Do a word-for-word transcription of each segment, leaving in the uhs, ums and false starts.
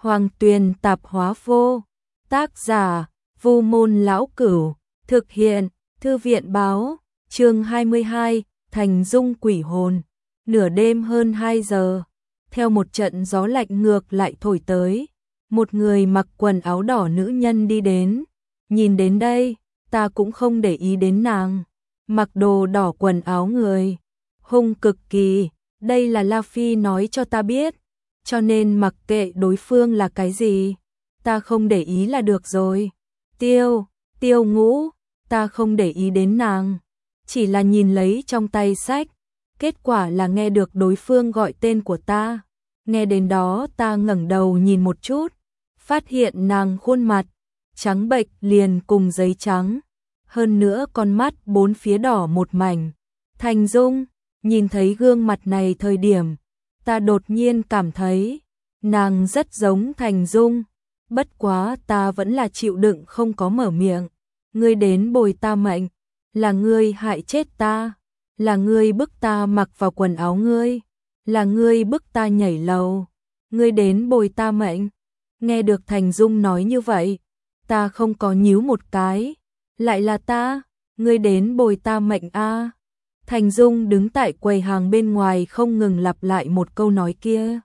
Hoàng Tuyền tạp hóa vô. Tác giả, Vu Môn Lão Cửu. Thực hiện, Thư viện báo. Chương hai mươi hai, Thành Dung quỷ hồn. Nửa đêm hơn hai giờ, theo một trận gió lạnh ngược lại thổi tới, một người mặc quần áo đỏ nữ nhân đi đến. Nhìn đến đây, ta cũng không để ý đến nàng. Mặc đồ đỏ quần áo người, hung cực kỳ, đây là La Phi nói cho ta biết, cho nên mặc kệ đối phương là cái gì, ta không để ý là được rồi. Tiêu, Tiêu Ngũ, ta không để ý đến nàng, chỉ là nhìn lấy trong tay sách, kết quả là nghe được đối phương gọi tên của ta. Nghe đến đó ta ngẩng đầu nhìn một chút, phát hiện nàng khuôn mặt trắng bệch liền cùng giấy trắng, hơn nữa con mắt bốn phía đỏ một mảnh. Thành Dung, nhìn thấy gương mặt này thời điểm, ta đột nhiên cảm thấy nàng rất giống Thành Dung, bất quá ta vẫn là chịu đựng không có mở miệng. Ngươi đến bồi ta mệnh, là ngươi hại chết ta, là ngươi bức ta mặc vào quần áo ngươi, là ngươi bức ta nhảy lầu, ngươi đến bồi ta mệnh. Nghe được Thành Dung nói như vậy, ta không có nhíu một cái, lại là ta, ngươi đến bồi ta mệnh a. Thành Dung đứng tại quầy hàng bên ngoài không ngừng lặp lại một câu nói kia.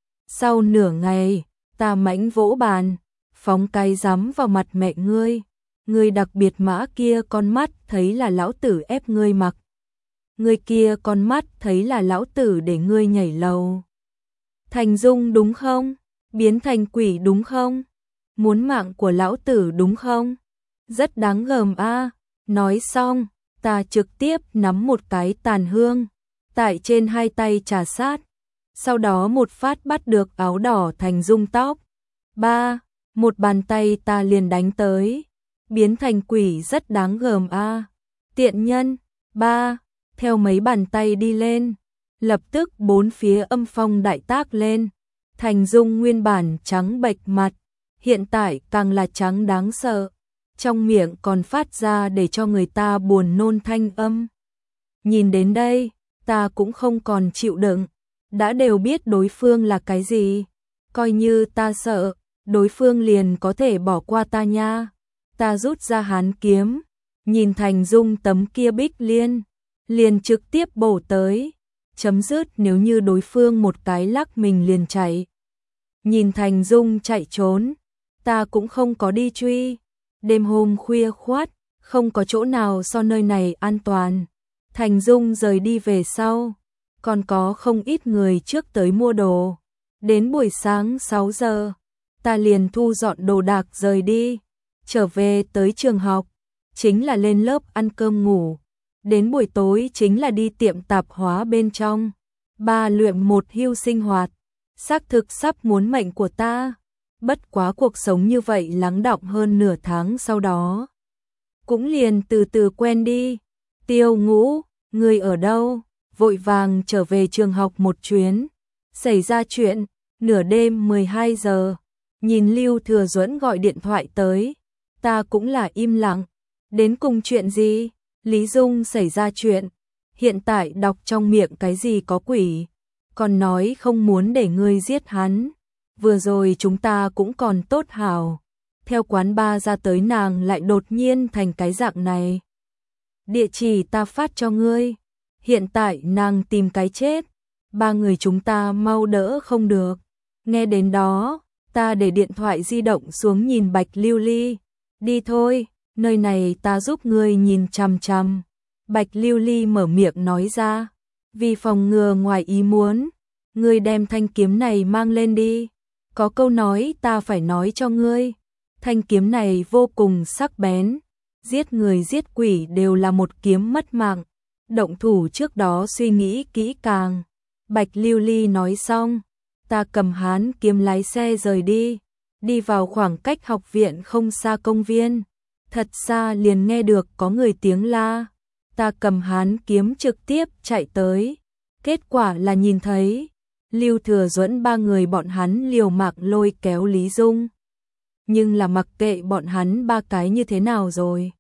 Sau nửa ngày, ta mãnh vỗ bàn, phóng cái rắm vào mặt mẹ ngươi, ngươi đặc biệt mã kia con mắt thấy là lão tử ép ngươi mặc. Ngươi kia con mắt thấy là lão tử để ngươi nhảy lầu. Thành Dung đúng không? Biến thành quỷ đúng không? Muốn mạng của lão tử đúng không? Rất đáng gờm a. Nói xong, ta trực tiếp nắm một cái tàn hương, tại trên hai tay trà sát, sau đó một phát bắt được áo đỏ Thành Dung tóc. Ba, một bàn tay ta liền đánh tới. Biến thành quỷ rất đáng gờm a. Tiện nhân. Ba, theo mấy bàn tay đi lên, lập tức bốn phía âm phong đại tác lên. Thành Dung nguyên bản trắng bệch mặt, hiện tại càng là trắng đáng sợ, trong miệng còn phát ra để cho người ta buồn nôn thanh âm. Nhìn đến đây, ta cũng không còn chịu đựng, đã đều biết đối phương là cái gì, coi như ta sợ, đối phương liền có thể bỏ qua ta nha. Ta rút ra hán kiếm, nhìn Thành Dung tấm kia bích liên, liền trực tiếp bổ tới, chấm dứt nếu như đối phương một cái lắc mình liền chạy. Nhìn Thành Dung chạy trốn, ta cũng không có đi truy. Đêm hôm khuya khoắt, không có chỗ nào so nơi này an toàn. Thành Dung rời đi về sau, còn có không ít người trước tới mua đồ. Đến buổi sáng sáu giờ, ta liền thu dọn đồ đạc rời đi, trở về tới trường học, chính là lên lớp ăn cơm ngủ. Đến buổi tối chính là đi tiệm tạp hóa bên trong, ba luyện một hưu sinh hoạt, xác thực sắp muốn mệnh của ta. Bất quá cuộc sống như vậy lắng đọng hơn nửa tháng sau đó, cũng liền từ từ quen đi. Tiêu Ngũ, người ở đâu? Vội vàng trở về trường học một chuyến. Xảy ra chuyện, nửa đêm mười hai giờ, nhìn Lưu Thừa Duẫn gọi điện thoại tới, ta cũng là im lặng. Đến cùng chuyện gì? Lý Dung xảy ra chuyện, hiện tại đọc trong miệng cái gì có quỷ, còn nói không muốn để ngươi giết hắn. Vừa rồi chúng ta cũng còn tốt hảo, theo quán bar ra tới nàng lại đột nhiên thành cái dạng này. Địa chỉ ta phát cho ngươi, hiện tại nàng tìm cái chết, ba người chúng ta mau đỡ không được. Nghe đến đó, ta để điện thoại di động xuống nhìn Bạch Lưu Ly, đi thôi, nơi này ta giúp ngươi nhìn chằm chằm. Bạch Lưu Ly mở miệng nói ra, vì phòng ngừa ngoài ý muốn, ngươi đem thanh kiếm này mang lên đi. Có câu nói ta phải nói cho ngươi, thanh kiếm này vô cùng sắc bén, giết người giết quỷ đều là một kiếm mất mạng, động thủ trước đó suy nghĩ kỹ càng. Bạch Lưu Ly nói xong, ta cầm hán kiếm lái xe rời đi, đi vào khoảng cách học viện không xa công viên, thật xa liền nghe được có người tiếng la, ta cầm hán kiếm trực tiếp chạy tới, kết quả là nhìn thấy Lưu Thừa Duẫn ba người bọn hắn liều mạng lôi kéo Lý Dung. Nhưng là mặc kệ bọn hắn ba cái như thế nào rồi,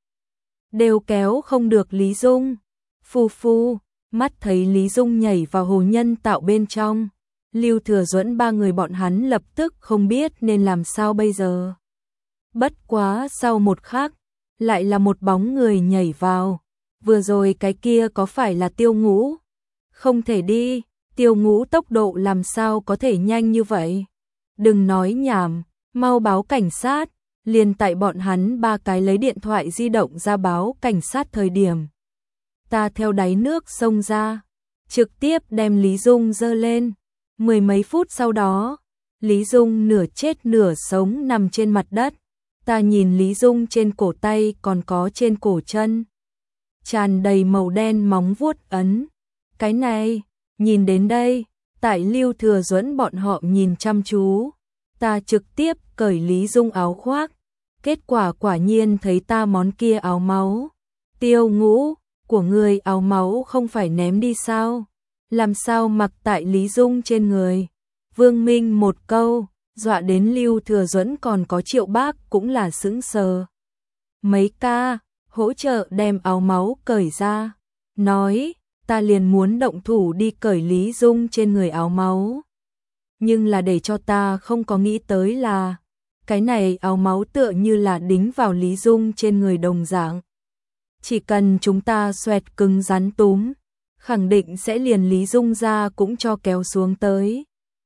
đều kéo không được Lý Dung. Phu phu, mắt thấy Lý Dung nhảy vào hồ nhân tạo bên trong, Lưu Thừa Duẫn ba người bọn hắn lập tức không biết nên làm sao bây giờ. Bất quá sau một khắc, lại là một bóng người nhảy vào. Vừa rồi cái kia có phải là Tiêu Ngũ? Không thể đi, Tiêu Ngũ tốc độ làm sao có thể nhanh như vậy? Đừng nói nhảm, mau báo cảnh sát. Liền tại bọn hắn ba cái lấy điện thoại di động ra báo cảnh sát thời điểm. Ta theo đáy nước xông ra, trực tiếp đem Lý Dung dơ lên. Mười mấy phút sau đó, Lý Dung nửa chết nửa sống nằm trên mặt đất. Ta nhìn Lý Dung trên cổ tay còn có trên cổ chân. Tràn đầy màu đen móng vuốt ấn. Cái này, nhìn đến đây, tại Lưu Thừa Duẫn bọn họ nhìn chăm chú. Ta trực tiếp cởi Lý Dung áo khoác. Kết quả quả nhiên thấy ta món kia áo máu. Tiêu Ngũ, của người áo máu không phải ném đi sao? Làm sao mặc tại Lý Dung trên người? Vương Minh một câu, dọa đến Lưu Thừa Duẫn còn có Triệu Bác cũng là sững sờ. Mấy ca, hỗ trợ đem áo máu cởi ra. Nói, ta liền muốn động thủ đi cởi Lý Dung trên người áo máu. Nhưng là để cho ta không có nghĩ tới là cái này áo máu tựa như là đính vào Lý Dung trên người đồng dạng. Chỉ cần chúng ta xoẹt cứng rắn túm, khẳng định sẽ liền Lý Dung ra cũng cho kéo xuống tới.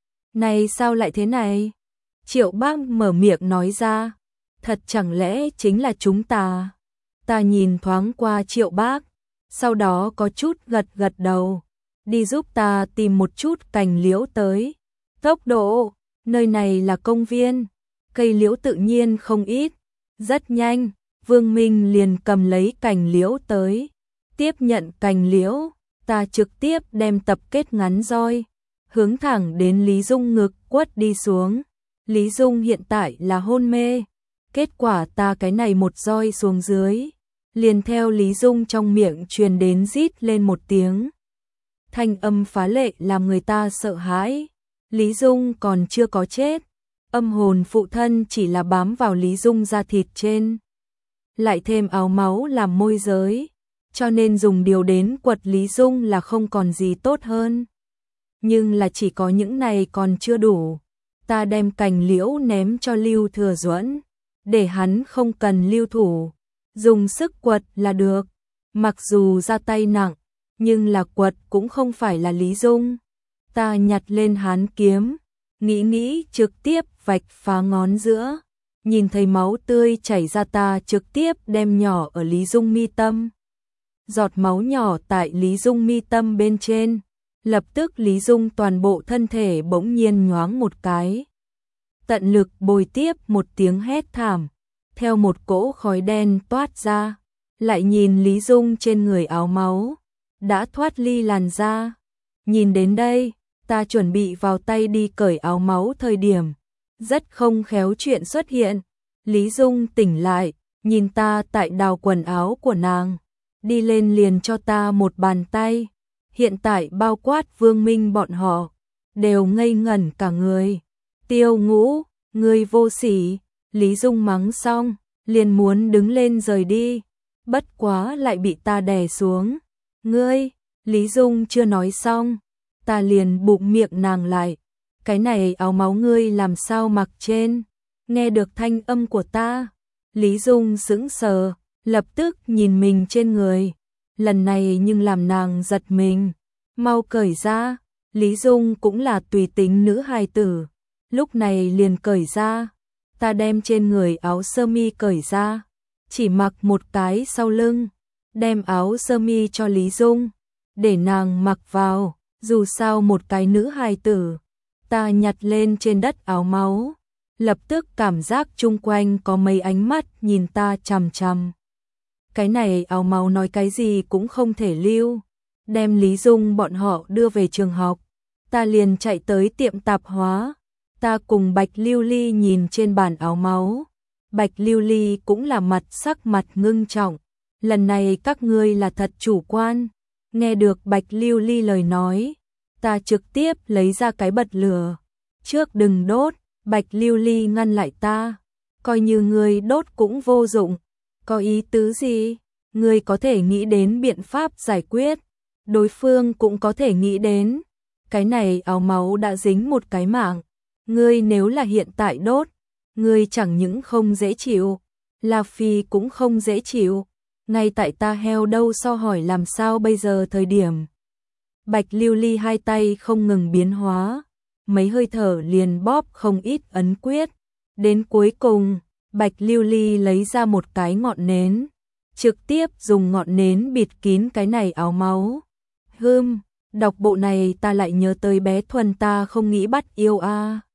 Này sao lại thế này? Triệu Bác mở miệng nói ra, thật chẳng lẽ chính là chúng ta? Ta nhìn thoáng qua Triệu Bác, sau đó có chút gật gật đầu, đi giúp ta tìm một chút cành liễu tới. Tốc độ, nơi này là công viên, cây liễu tự nhiên không ít. Rất nhanh, Vương Minh liền cầm lấy cành liễu tới. Tiếp nhận cành liễu, ta trực tiếp đem tập kết ngắn roi, hướng thẳng đến Lý Dung ngực quất đi xuống. Lý Dung hiện tại là hôn mê. Kết quả ta cái này một roi xuống dưới, liền theo Lý Dung trong miệng truyền đến rít lên một tiếng. Thanh âm phá lệ làm người ta sợ hãi. Lý Dung còn chưa có chết, âm hồn phụ thân chỉ là bám vào Lý Dung da thịt trên. Lại thêm áo máu làm môi giới, cho nên dùng điều đến quật Lý Dung là không còn gì tốt hơn. Nhưng là chỉ có những này còn chưa đủ. Ta đem cành liễu ném cho Lưu Thừa Duẫn, để hắn không cần lưu thủ, dùng sức quật là được. Mặc dù ra tay nặng, nhưng là quật cũng không phải là Lý Dung. Ta nhặt lên hán kiếm, nghĩ nghĩ trực tiếp vạch phá ngón giữa. Nhìn thấy máu tươi chảy ra, ta trực tiếp đem nhỏ ở Lý Dung mi tâm. Giọt máu nhỏ tại Lý Dung mi tâm bên trên, lập tức Lý Dung toàn bộ thân thể bỗng nhiên nhoáng một cái. Tận lực bồi tiếp một tiếng hét thảm, theo một cỗ khói đen toát ra, lại nhìn Lý Dung trên người áo máu, đã thoát ly làn da. Nhìn đến đây, ta chuẩn bị vào tay đi cởi áo máu thời điểm, rất không khéo chuyện xuất hiện. Lý Dung tỉnh lại, nhìn ta tại đào quần áo của nàng, đi lên liền cho ta một bàn tay. Hiện tại bao quát Vương Minh bọn họ, đều ngây ngẩn cả người. Tiêu Ngũ, ngươi vô sỉ. Lý Dung mắng xong, liền muốn đứng lên rời đi, bất quá lại bị ta đè xuống. Ngươi, Lý Dung chưa nói xong, ta liền bụng miệng nàng lại. Cái này áo máu ngươi làm sao mặc trên? Nghe được thanh âm của ta, Lý Dung sững sờ, lập tức nhìn mình trên người. Lần này nhưng làm nàng giật mình, mau cởi ra. Lý Dung cũng là tùy tính nữ hài tử, lúc này liền cởi ra. Ta đem trên người áo sơ mi cởi ra, chỉ mặc một cái sau lưng, đem áo sơ mi cho Lý Dung, để nàng mặc vào, dù sao một cái nữ hài tử. Ta nhặt lên trên đất áo máu, lập tức cảm giác chung quanh có mấy ánh mắt nhìn ta chằm chằm. Cái này áo máu nói cái gì cũng không thể lưu, đem Lý Dung bọn họ đưa về trường học. Ta liền chạy tới tiệm tạp hóa. Ta cùng Bạch Lưu Ly nhìn trên bàn áo máu. Bạch Lưu Ly cũng là mặt sắc mặt ngưng trọng. Lần này các ngươi là thật chủ quan. Nghe được Bạch Lưu Ly lời nói, ta trực tiếp lấy ra cái bật lửa. Trước đừng đốt. Bạch Lưu Ly ngăn lại ta. Coi như ngươi đốt cũng vô dụng. Có ý tứ gì? Ngươi có thể nghĩ đến biện pháp giải quyết, đối phương cũng có thể nghĩ đến. cái này áo máu đã dính một cái mạng, ngươi nếu là hiện tại đốt, ngươi chẳng những không dễ chịu, La Phi cũng không dễ chịu, ngay tại ta heo đâu so hỏi làm sao bây giờ thời điểm. Bạch Lưu Ly hai tay không ngừng biến hóa, mấy hơi thở liền bóp không ít ấn quyết, đến cuối cùng, Bạch Lưu Ly lấy ra một cái ngọn nến, trực tiếp dùng ngọn nến bịt kín cái này áo máu. Hừm, đọc bộ này ta lại nhớ tới bé Thuần ta không nghĩ bắt yêu a. À.